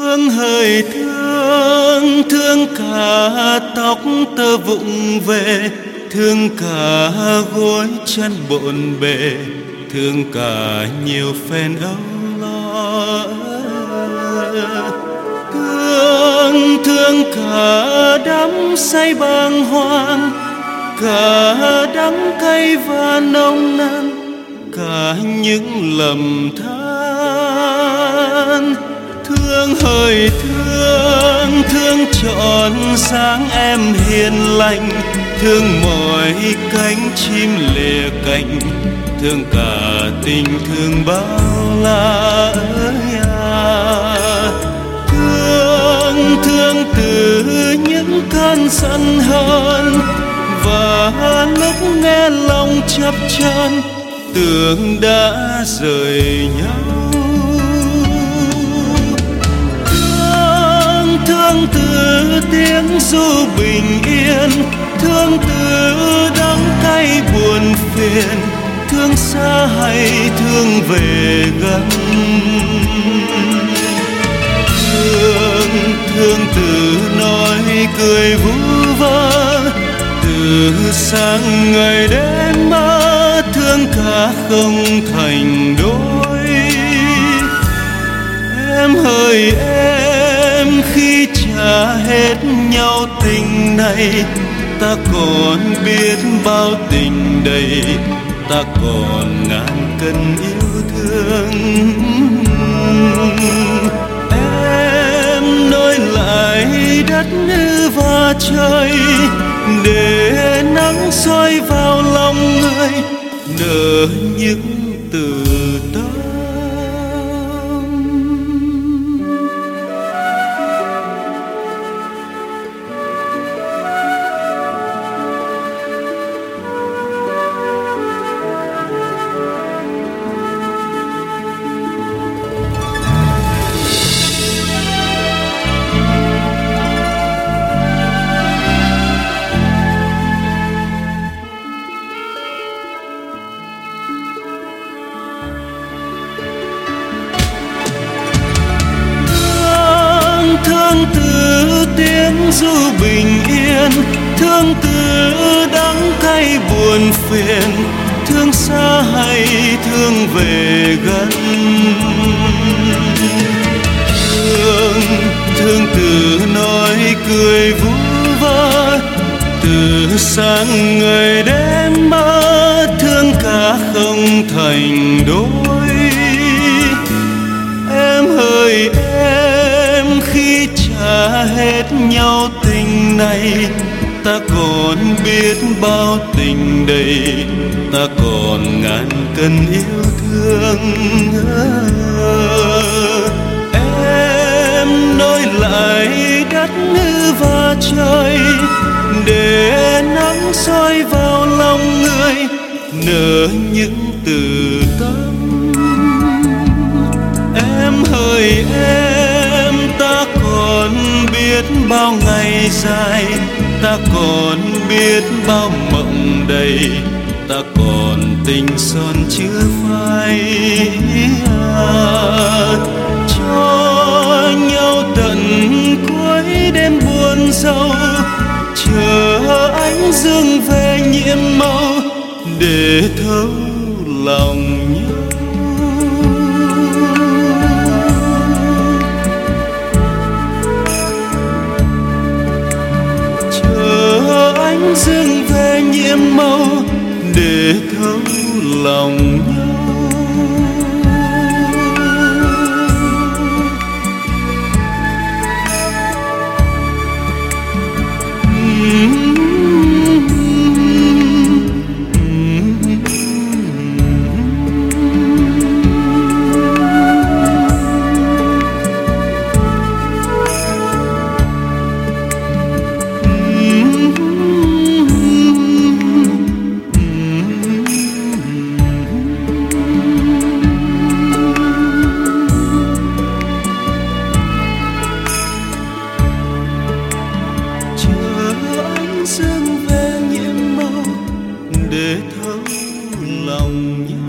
Thương hỡi thương, thương cả tóc tơ vụng về, thương cả gối chân bộn bề, thương cả nhiều phen âu lo. Thương thương cả đắm say bàng hoàng, cả đắng cay và nồng nàn, cả những lầm than. Thương hỡi thương, thương trọn sáng em hiền lành, thương mọi cánh chim lìa cánh, thương cả tình thương bao la ơi à. Thương thương từ những cơn giận hờn, và lúc nghe lòng chập chờn, tưởng đã rời nhau. Thương từ tiếng ru bình yên, thương từ đắng cay buồn phiền, thương xa hay thương về gần. Thương từ nói cười vu vơ, từ sáng ngày đến mơ, thương cả không thành đôi. Em hỡi em, khi trả hết nhau tình này, ta còn biết bao tình đầy, ta còn ngàn cân yêu thương. Em nối lại đất và trời, để nắng soi vào lòng người, nở những từ tâm. Thương từ tiếng ru bình yên, thương từ đắng cay buồn phiền, thương xa hay thương về gần. Thương từ nói cười vu vơ, từ sáng ngày đến mơ, thương cả không thành đôi. Em hỡi em, khi trả hết nhau tình này, ta còn biết bao tình đầy, ta còn ngàn cân yêu thương. Em nối lại đất và trời, để nắng soi vào lòng người, nở những từ tâm. Em hỡi em, ta còn biết bao ngày dài, ta còn biết bao mộng đầy, ta còn tình son chưa phai. Cho nhau tận cuối đêm buồn rầu, chờ ánh dương về nhiệm màu, để thấu lòng nhau. Ánh dương về nhiệm màu, để thấu lòng nhau. để thấu lòng nhau.